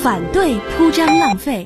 反对铺张浪费。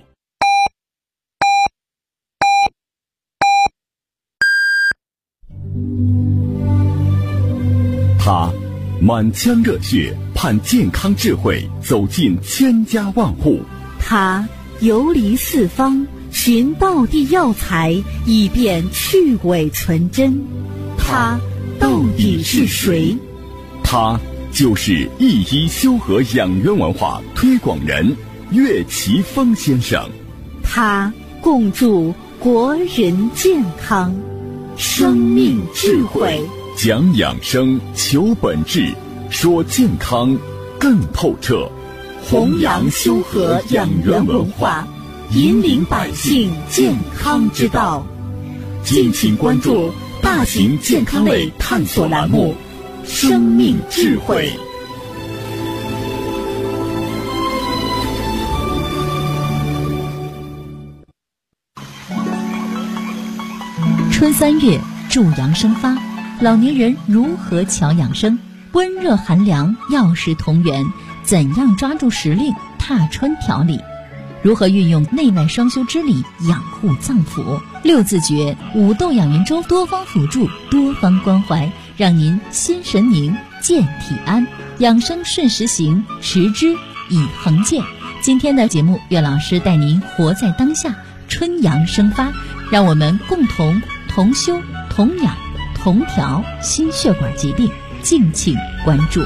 他满腔热血，盼健康智慧走进千家万户。 他游离四方，寻道地药材，以便去伪存真。他到底是谁？ 他就是一一修和养元文化推广人岳奇峰先生。 他共筑国人健康，生命智慧， 讲养生，求本质，说健康更透彻， 弘扬修和养元文化，引领百姓健康之道。敬请关注大型健康类探索栏目《生命智慧》。 春3月，助阳生发，老年人如何调养生？温热寒凉，药食同源，怎样抓住时令，踏春调理？如何运用内外双修之理养护脏腑？6字诀5豆养元粥，多方辅助，多方关怀，让您心神宁，健体安，养生顺时行，持之以恒健。今天的节目，岳老师带您活在当下，春阳生发，让我们共同同修同养同调心血管疾病，敬请关注。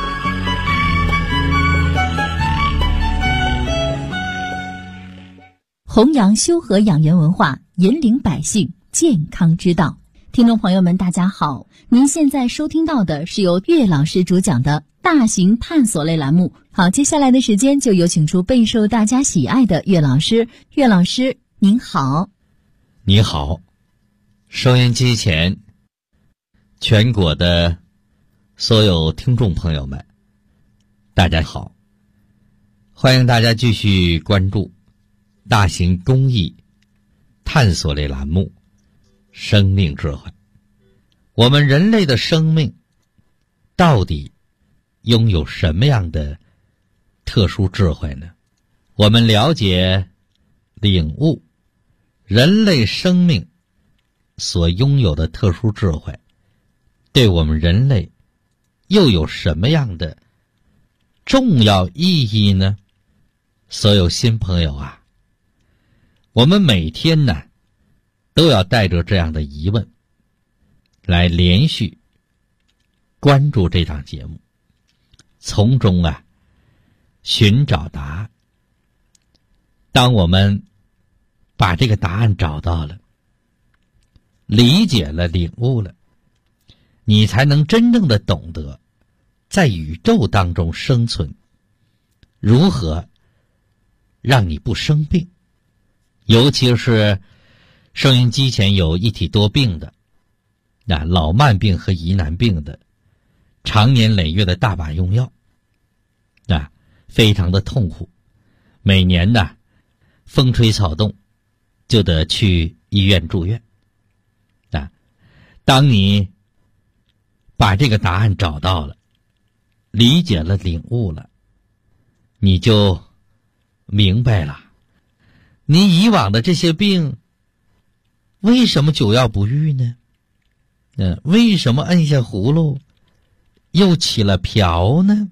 弘扬修和养元文化，引领百姓健康之道。听众朋友们大家好，您现在收听到的是由岳老师主讲的大型探索类栏目。好，接下来的时间就有请出备受大家喜爱的岳老师。岳老师您好。 你好，收音机前全国的所有听众朋友们大家好，欢迎大家继续关注大型公益探索类栏目生命智慧。我们人类的生命到底拥有什么样的特殊智慧呢？我们了解领悟人类生命所拥有的特殊智慧，对我们人类又有什么样的重要意义呢？所有新朋友啊，我们每天呢都要带着这样的疑问来连续关注这档节目，从中啊寻找答案。当我们把这个答案找到了，理解了，领悟了，你才能真正的懂得在宇宙当中生存，如何让你不生病。尤其是收音机前有一体多病的，老慢病和疑难病的，常年累月的大把用药，非常的痛苦，每年呢风吹草动就得去医院住院。当你把这个答案找到了，理解了，领悟了，你就明白了，你以往的这些病为什么久药不愈呢？为什么摁下葫芦又起了瓢呢？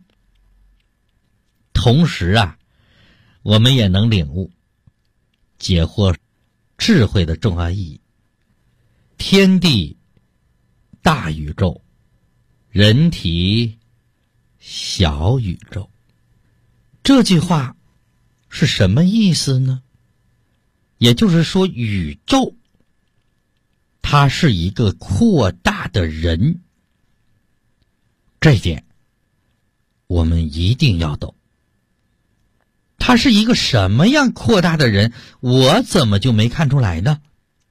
同时啊，我们也能领悟解惑智慧的重要意义。天地大宇宙，人体小宇宙，这句话是什么意思呢？也就是说，宇宙它是一个扩大的人，这一点我们一定要懂。他是一个什么样扩大的人，我怎么就没看出来呢？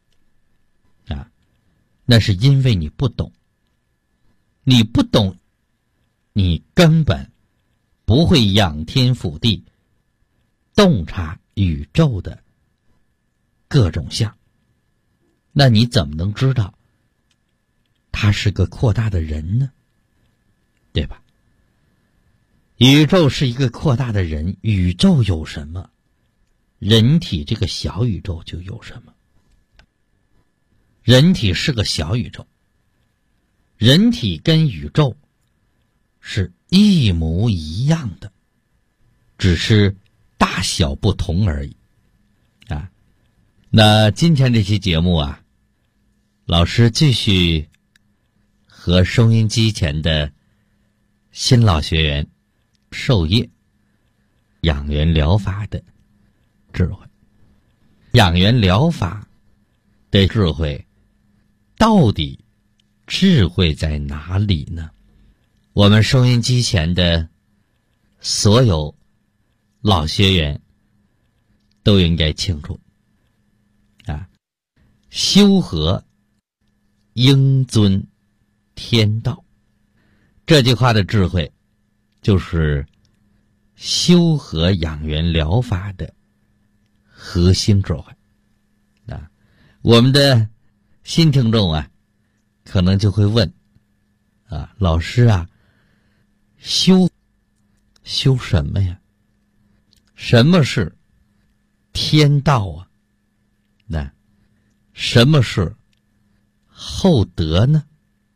那是因为你不懂，你不懂，你根本不会仰天俯地洞察宇宙的各种相，那你怎么能知道他是个扩大的人呢？对吧？ 宇宙是一个扩大的人，宇宙有什么，人体这个小宇宙就有什么。人体是个小宇宙，人体跟宇宙是一模一样的，只是大小不同而已啊。那今天这期节目啊，老师继续和收音机前的新老学员授业养元疗法的智慧。养元疗法的智慧到底智慧在哪里呢？我们收音机前的所有老学员都应该清楚啊，修和应遵天道，这句话的智慧就是修和养元疗法的核心智慧啊。我们的新听众啊，可能就会问啊，老师啊，修什么呀？什么是天道啊？那什么是厚德呢？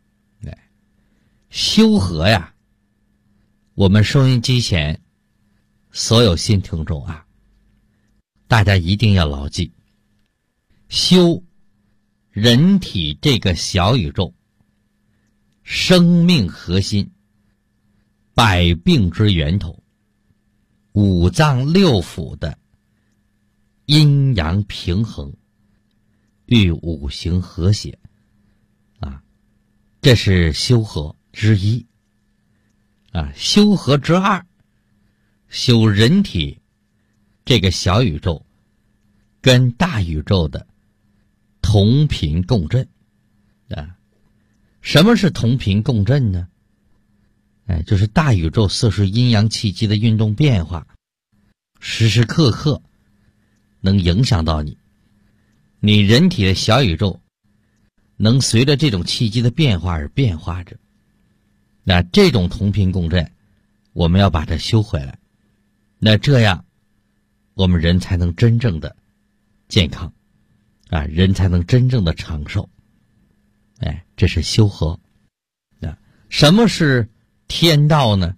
修和呀，我们收音机前所有新听众啊，大家一定要牢记，修人体这个小宇宙生命核心，百病之源头，五脏六腑的阴阳平衡与五行和谐啊，这是修和之一啊。修和之二，修人体这个小宇宙跟大宇宙的同频共振啊。什么是同频共振呢？就是大宇宙色是阴阳气机的运动变化，时时刻刻能影响到你，你人体的小宇宙能随着这种气机的变化而变化着。那这种同频共振，我们要把它修回来，那这样我们人才能真正的健康啊，人才能真正的长寿。这是修和。什么是天道呢？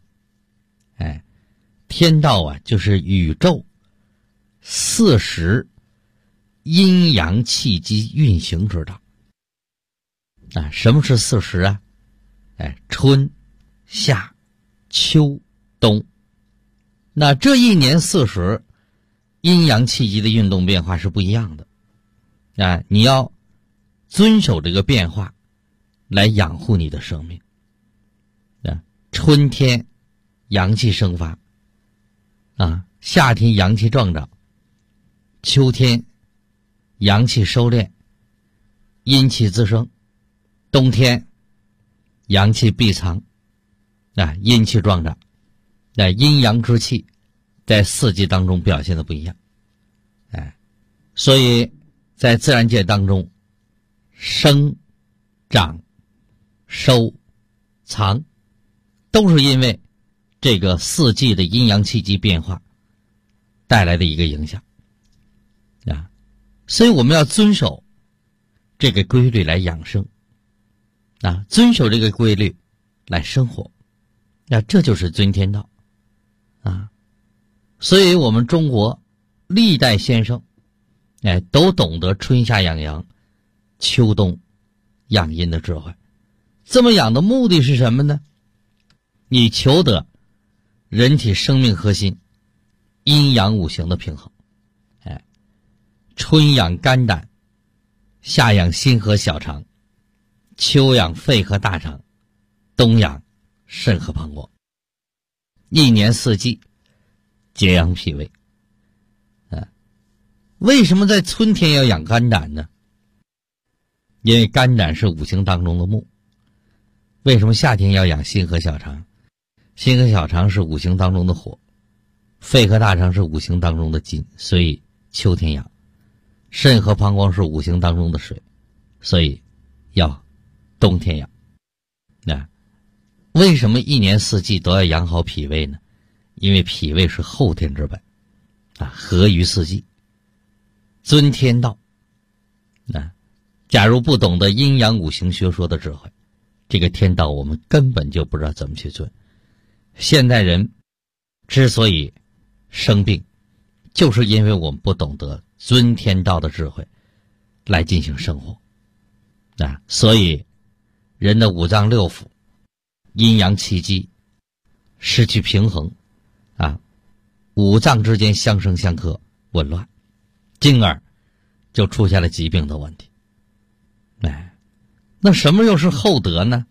天道啊，就是宇宙四时阴阳气机运行之道啊。什么是四时啊？春夏秋冬。那这一年四时阴阳气机的运动变化是不一样的啊，你要遵守这个变化来养护你的生命啊。春天阳气生发啊，夏天阳气壮长，秋天阳气收敛，阴气滋生，冬天阳气闭藏啊，阴气壮长。阴阳之气在四季当中表现的不一样。所以在自然界当中，生长收藏都是因为这个四季的阴阳气机变化带来的一个影响啊。所以我们要遵守这个规律来养生啊，遵守这个规律来生活，那这就是遵天道啊。所以我们中国历代先生都懂得春夏养阳，秋冬养阴的智慧。这么养的目的是什么呢？你求得人体生命核心阴阳五行的平衡。春养肝胆，夏养心和小肠，秋养肺和大肠，冬养肾和膀胱。一年四季节阳脾胃。为什么在春天要养肝胆呢？因为肝胆是五行当中的木。为什么夏天要养心和小肠？心和小肠是五行当中的火，肺和大肠是五行当中的金，所以秋天养。肾和膀胱是五行当中的水，所以要冬天养。为什么一年四季都要养好脾胃呢？ 因为脾胃是后天之本合于四季，尊天道。假如不懂得阴阳五行学说的智慧，这个天道我们根本就不知道怎么去尊。现代人之所以生病，就是因为我们不懂得尊天道的智慧来进行生活所以人的五脏六腑阴阳气机失去平衡五脏之间相生相克紊乱，进而就出现了疾病的问题。那什么又是厚德呢？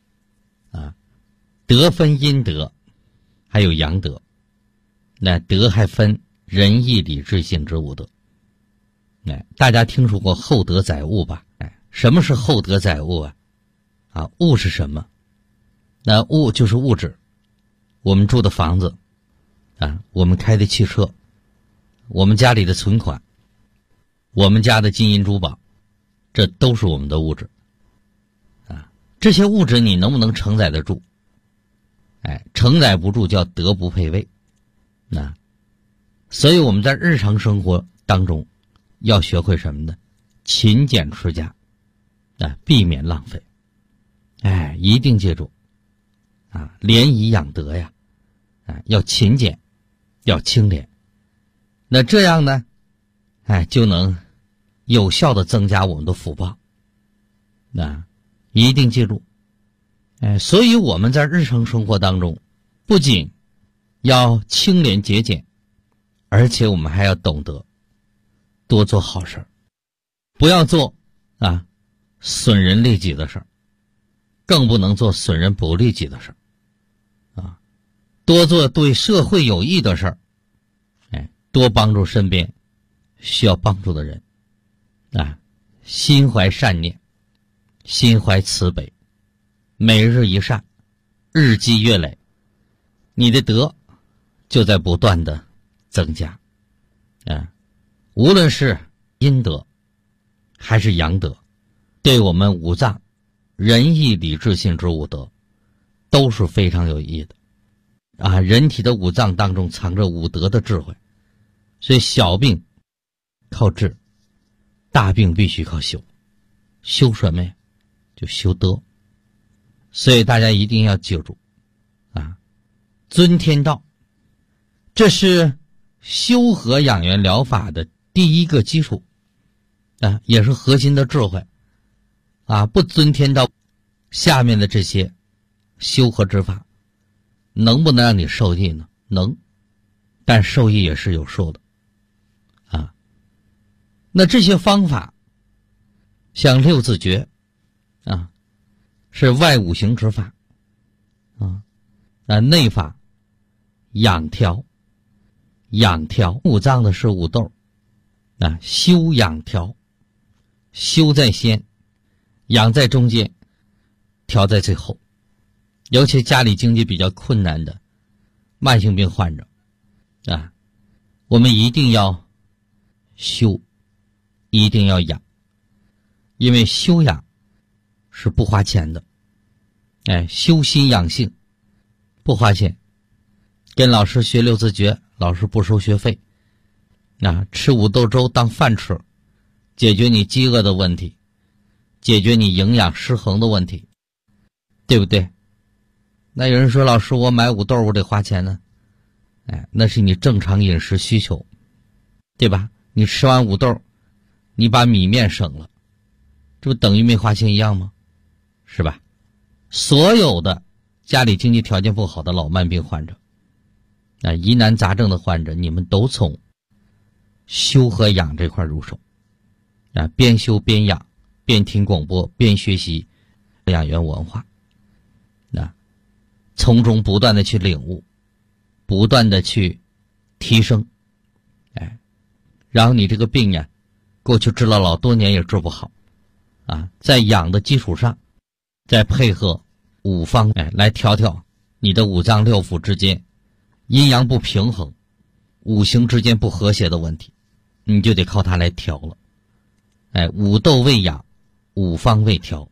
德分阴德还有阳德，那德还分仁义礼智信之五德。大家听说过厚德载物吧？什么是厚德载物物是什么？那物就是物质，我们住的房子我们开的汽车，我们家里的存款，我们家的金银珠宝，这都是我们的物质这些物质你能不能承载得住？承载不住叫德不配位所以我们在日常生活当中要学会什么呢？勤俭持家避免浪费。一定记住廉以养德呀要勤俭，要清廉。那这样呢就能有效的增加我们的福报。一定记住所以我们在日常生活当中不仅要清廉节俭，而且我们还要懂得多做好事，不要做损人利己的事，更不能做损人不利己的事多做对社会有益的事多帮助身边需要帮助的人心怀善念，心怀慈悲，每日一善，日积月累，你的德就在不断的增加无论是阴德还是阳德，对我们五脏仁义礼智信之五德都是非常有益的人体的五脏当中藏着五德的智慧，所以小病靠治，大病必须靠修。修什么呀？就修德。所以大家一定要记住尊天道，这是修和养元疗法的第一个基础也是核心的智慧不尊天道，下面的这些修和之法能不能让你受益呢？能，但受益也是有数的那这些方法像六字诀是外五行之法内法养调五脏的是五斗修养调，修在先，养在中间，调在最后。尤其家里经济比较困难的慢性病患者我们一定要修，一定要养，因为修养是不花钱的修心养性不花钱，跟老师学六字诀，老师不收学费吃五豆粥当饭吃，解决你饥饿的问题，解决你营养失衡的问题，对不对？那有人说老师我买五豆我得花钱呢那是你正常饮食需求，对吧？你吃完五豆你把米面省了，这不等于没花钱一样吗？是吧？所有的家里经济条件不好的老慢病患者疑难杂症的患者，你们都从修和养这块入手边修边养，边听广播边学习养元文化从中不断的去领悟，不断的去提升然后你这个病过去治了老多年也治不好在养的基础上再配合五方来调你的五脏六腑之间阴阳不平衡，五行之间不和谐的问题，你就得靠它来调了五斗为养，五方为调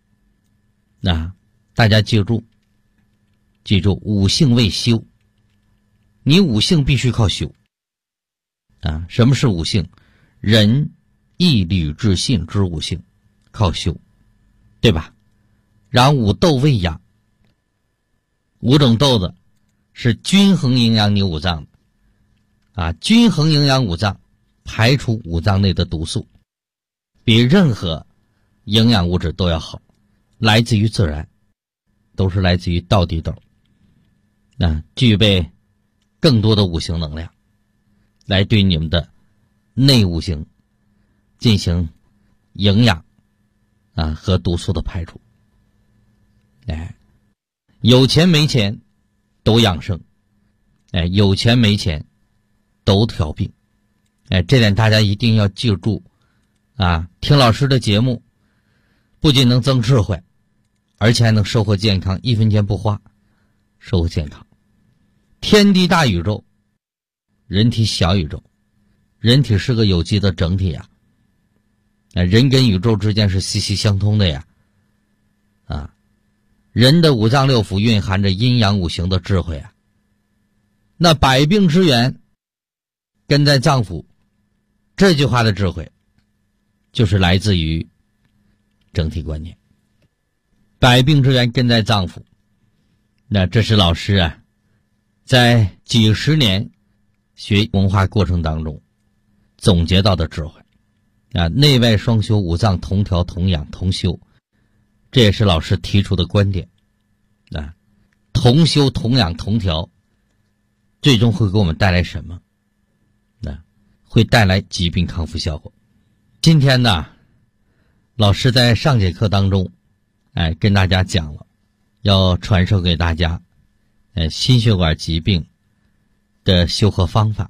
大家记住五性为修你五性必须靠修啊。什么是五性？仁、义、礼、智、信之五性，靠修，对吧？然后五豆为养，五种豆子是均衡营养你五脏的啊，均衡营养五脏，排除五脏内的毒素，比任何营养物质都要好，来自于自然，都是来自于道地豆啊，具备更多的五行能量，来对你们的内五行进行营养啊和毒素的排除。有钱没钱都养生，有钱没钱都调病，这点大家一定要记住啊！听老师的节目，不仅能增智慧，而且还能收获健康，一分钱不花，收获健康。天地大宇宙，人体小宇宙，人体是个有机的整体呀，人跟宇宙之间是息息相通的呀，啊！人的五脏六腑蕴含着阴阳五行的智慧啊，那百病之源根在脏腑，这句话的智慧就是来自于整体观念。百病之源根在脏腑，那这是老师啊在几十年学文化过程当中总结到的智慧啊，内外双修，五脏同调同养同修，这也是老师提出的观点啊，同修同养同调，最终会给我们带来什么？会带来疾病康复效果。今天呢，老师在上节课当中，跟大家讲了，要传授给大家，心血管疾病的修和方法。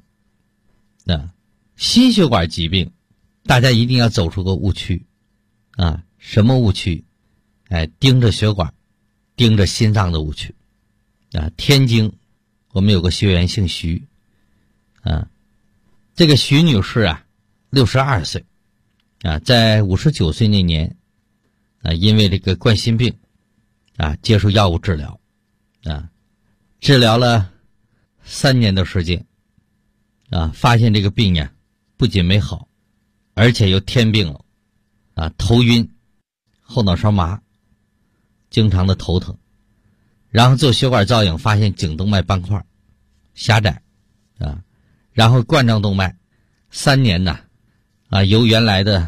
心血管疾病，大家一定要走出个误区啊！什么误区？盯着血管，盯着心脏的误区啊！天津，我们有个学员姓徐，啊。这个徐女士啊，62岁，啊，在59岁那年，啊，因为这个冠心病，啊，接受药物治疗，啊，治疗了3年的时间，啊，发现这个病呀，不仅没好，而且又添病了，啊，头晕，后脑勺麻，经常的头疼，然后做血管造影发现颈动脉斑块狭窄，啊。然后冠状动脉3年呢，啊，由原来的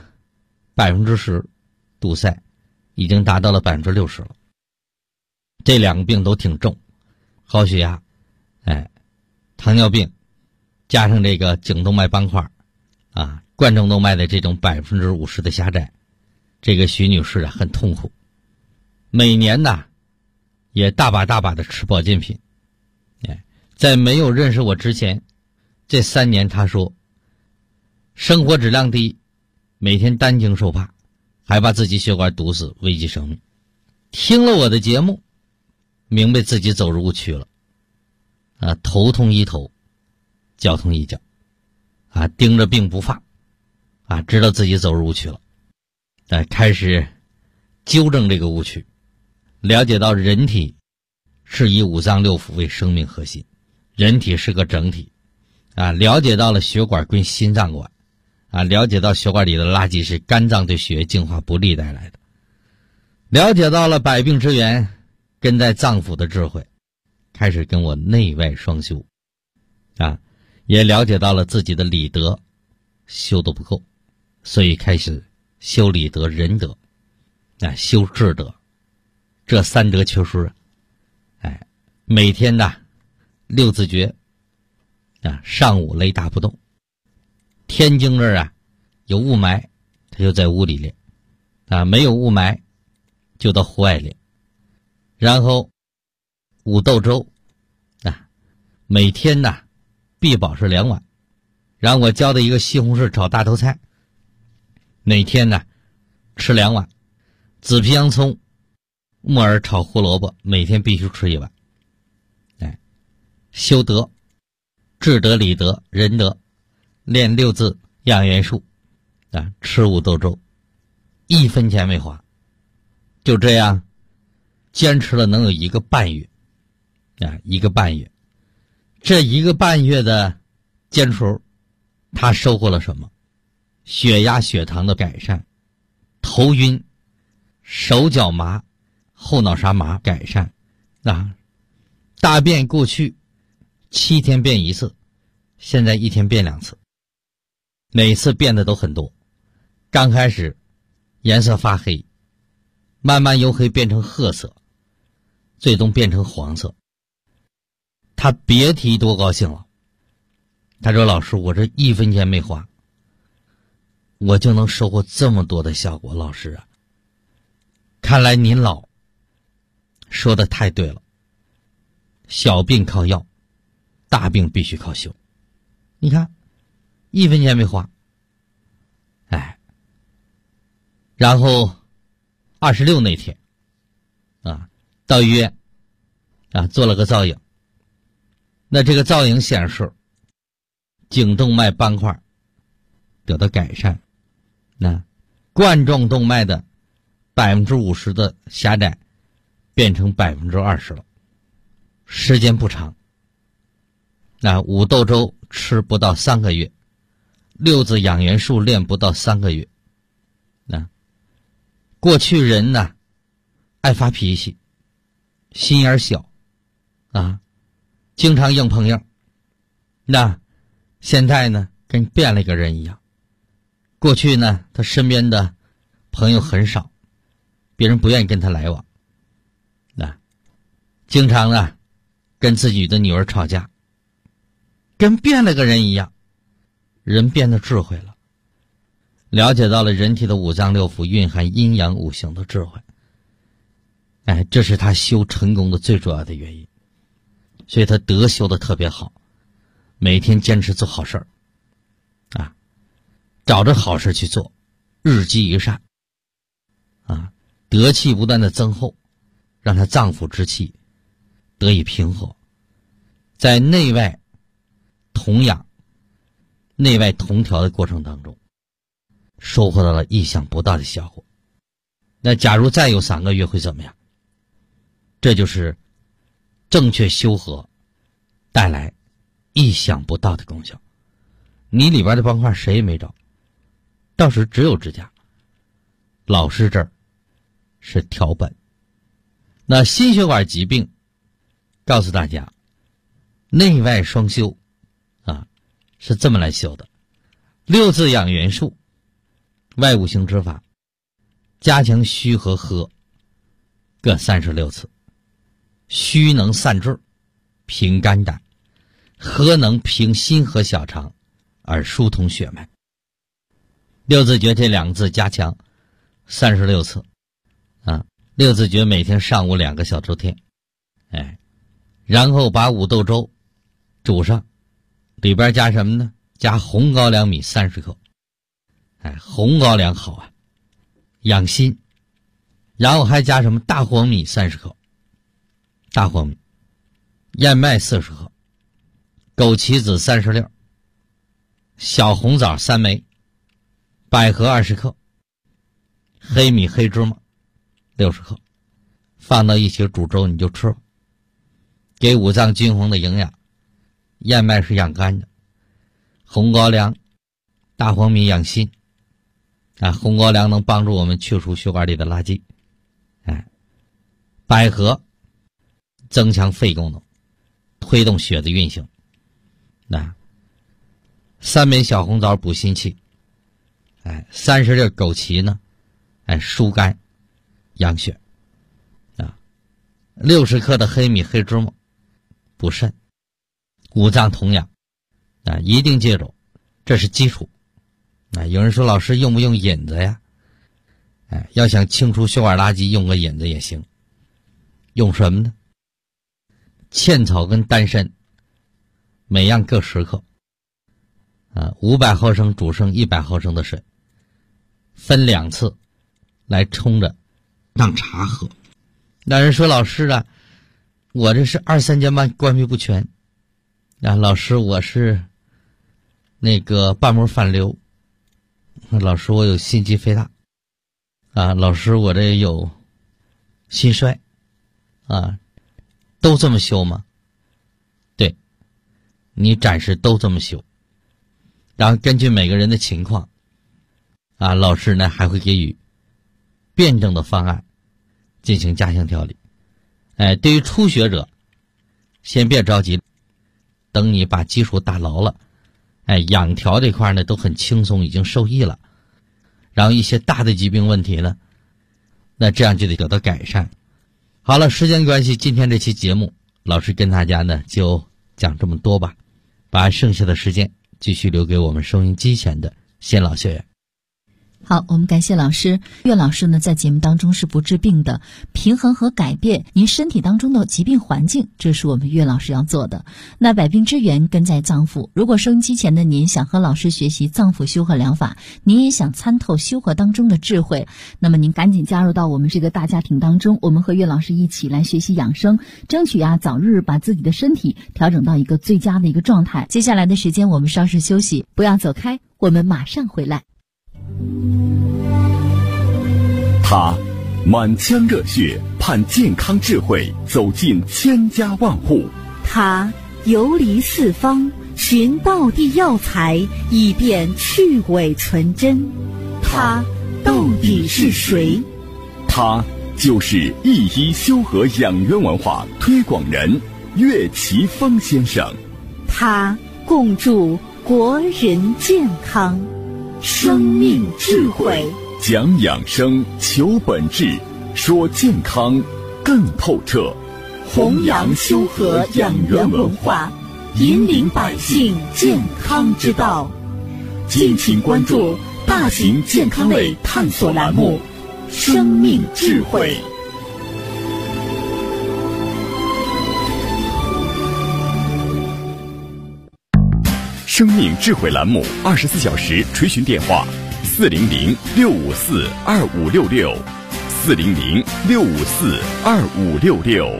10%堵塞，已经达到了60%了。这两个病都挺重，高血压，糖尿病，加上这个颈动脉斑块，啊，冠状动脉的这种50%的狭窄，这个徐女士啊很痛苦，每年呢也大把的吃保健品，在没有认识我之前。这3年他说生活质量低，每天担惊受怕，还把自己血管堵死，危及生命。听了我的节目，明白自己走入误区了啊，头痛医头，脚痛医脚啊，盯着病不放啊，知道自己走入误区了，开始纠正这个误区，了解到人体是以五脏六腑为生命核心，人体是个整体啊，了解到了血管归心脏管啊，了解到血管里的垃圾是肝脏对血液净化不利带来的，了解到了百病之源根在脏腑的智慧，开始跟我内外双修啊，也了解到了自己的理德修得不够，所以开始修理德仁德啊，修智德，这3德缺失，每天呢6字诀啊，上午雷打不动，天津这儿啊有雾霾，他就在屋里练啊，没有雾霾就到户外练，然后五豆粥啊，每天呢必保是2碗，然后我教的一个西红柿炒大头菜，每天呢吃2碗，紫皮洋葱木耳炒胡萝卜每天必须吃1碗，修德智德理德仁德，练6字养元术啊，吃五豆粥，1分钱没花，就这样坚持了能有1个半月啊，1个半月， 这1个半月的坚持，他收获了什么？血压血糖的改善，头晕，手脚麻，后脑勺麻改善大便过去7天便1次，现在1天便2次，每次变得都很多。刚开始颜色发黑，慢慢由黑变成褐色，最终变成黄色。他别提多高兴了。他说，老师，我这1分钱没花，我就能收获这么多的效果。老师啊，看来您老说的太对了，小病靠药，大病必须靠修。你看1分钱没花，然后26那天到医院做了个造影，那这个造影显示颈动脉斑块得到改善，冠状动脉的50%的狭窄变成20%了，时间不长。五豆粥吃不到3个月，6字养元术练不到3个月。过去人爱发脾气，心眼小经常硬碰硬，现在跟变了一个人一样。过去他身边的朋友很少，别人不愿意跟他来往，经常跟自己的女儿吵架，跟变了个人一样。人变得智慧了，了解到了人体的5脏6腑蕴含阴阳5行的智慧，这是他修成功的最主要的原因。所以他德修的特别好，每天坚持做好事儿找着好事去做，日积一善德气不断的增厚，让他脏腑之气得以平和，在内外同养、内外同调的过程当中，收获到了意想不到的效果。那假如再有3个月会怎么样？这就是正确修和带来意想不到的功效。你里边的斑块谁也没找，到时只有支架。老师这儿是调本。那心血管疾病告诉大家，内外双修是这么来修的：6字养元术，外5行之法，加强虚和和各36次。虚能散滞平肝胆，和能平心和小肠而疏通血脉。6字诀这2个字加强36次6字诀每天上午2个小周天，然后把5豆粥煮上，里边加什么呢？加红高粱米30克。红高粱好养心。然后还加什么？大黄米30克，大黄米，燕麦40克，枸杞子30粒，小红枣3枚，百合20克，黑米黑芝麻60克，放到一起煮粥你就吃了，给5脏均衡的营养。燕麦是养肝的，红高粱、大黄米养心红高粱能帮助我们去除血管里的垃圾，百合增强肺功能，推动血的运行，3枚小红枣补心气，30粒枸杞呢疏肝养血，60克的黑米黑芝麻补肾，5脏同养一定记住，这是基础。有人说，老师用不用引子呀？要想清除血管垃圾，用个引子也行。用什么呢？茜草跟丹参每样各10克，500毫升煮成100毫升的水，分2次来冲着当茶喝。那人说，老师我这是2、3间班关闭不全老师我是那个瓣膜反流，老师我有心肌肥大老师我这有心衰都这么修吗？对， 你暂时都这么修，然后根据每个人的情况老师呢还会给予辩证的方案进行加强调理。对于初学者，先别着急，等你把基础打牢了，养调这块呢都很轻松，已经受益了，然后一些大的疾病问题呢，那这样就得得到改善。好了，时间关系，今天这期节目老师跟大家呢就讲这么多吧，把剩下的时间继续留给我们收音机前的先老学员。 好，我们感谢老师。岳老师呢，在节目当中是不治病的，平衡和改变您身体当中的疾病环境，这是我们岳老师要做的。那百病之源根在脏腑，如果收音机前的您想和老师学习脏腑修和疗法，您也想参透修和当中的智慧，那么您赶紧加入到我们这个大家庭当中，我们和岳老师一起来学习养生，争取早日把自己的身体调整到一个最佳的一个状态。接下来的时间我们稍事休息，不要走开，我们马上回来。 他满腔热血盼健康智慧走进千家万户， 他游离四方寻道地药材以便去伪存真，他到底是谁？ 他就是一医修和养元文化推广人岳奇峰先生， 他共筑国人健康，生命智慧， 讲养生求本质，说健康更透彻， 弘扬修和养元文化，引领百姓健康之道。敬请关注大型健康类探索栏目《生命智慧》。 生命智慧栏目24小时垂询电话400-654-2566，400-654-2566。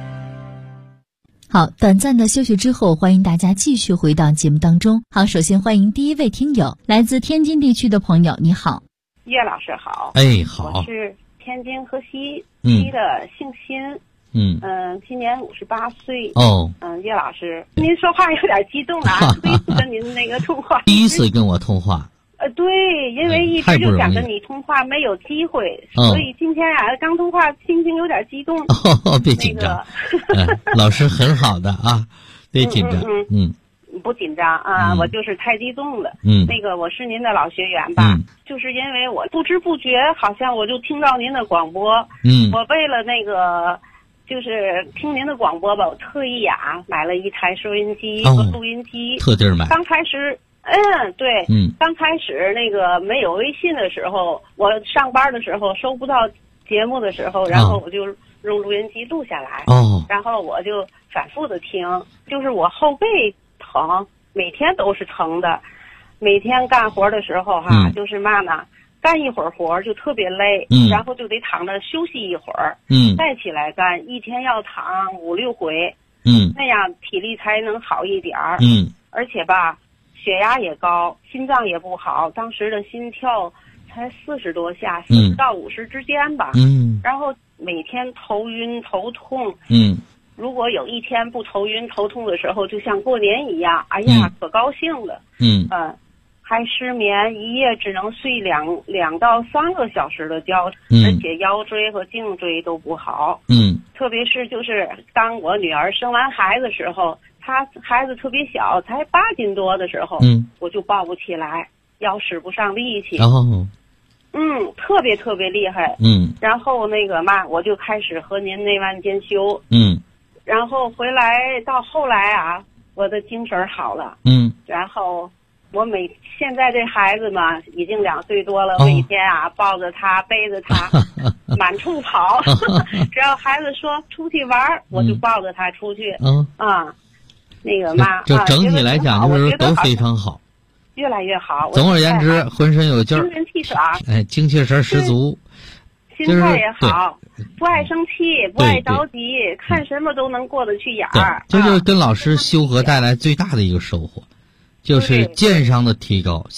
好，短暂的休息之后，欢迎大家继续回到节目当中。好，首先欢迎第一位听友，来自天津地区的朋友，你好。 岳老师好。 好。 我是天津河西区的姓辛。今年58岁。岳老师，您说话有点激动啊，第一次跟您那个通话。 第一次跟我通话。 对，因为一直就想跟你通话，没有机会，所以今天刚通话，心情有点激动。 别紧张，老师很好的啊，别紧张。 不紧张啊，我就是太激动了。我是您的老学员吧，就是因为我不知不觉，好像我就听到您的广播。我为了就是听您的广播吧，我特意买了一台收音机和录音机， 特地买。 刚开始。对，刚开始没有微信的时候，我上班的时候收不到节目的时候，然后我就用录音机录下来，然后我就反复的听，就是我后背疼，每天都是疼的，每天干活的时候就是干一会儿活就特别累，然后就得躺着休息一会儿，再起来干，一天要躺5-6回，那样体力才能好一点儿，而且血压也高，心脏也不好，当时的心跳才40多下，40到50之间吧。然后每天头晕头痛。如果有一天不头晕头痛的时候，就像过年一样，哎呀，可高兴了。还失眠，一夜只能睡2到3个小时的觉，而且腰椎和颈椎都不好。特别是就是当我女儿生完孩子的时候。他孩子特别小，才8斤多的时候，我就抱不起来，腰使不上力气，特别特别厉害，然后我就开始和您内外兼修，然后回来到后来我的精神好了，然后我现在这孩子嘛，已经2岁多了，每天抱着他背着他满处跑，只要孩子说出去玩，我就抱着他出去， 这整体来讲就是都非常好， 越来越好。 总而言之，浑身有劲儿， 精神气爽， 精气神十足， 心态也好，不爱生气，不爱着急，看什么都能过得去眼儿。 这就是跟老师修和带来最大的一个收获，就是健商的提高。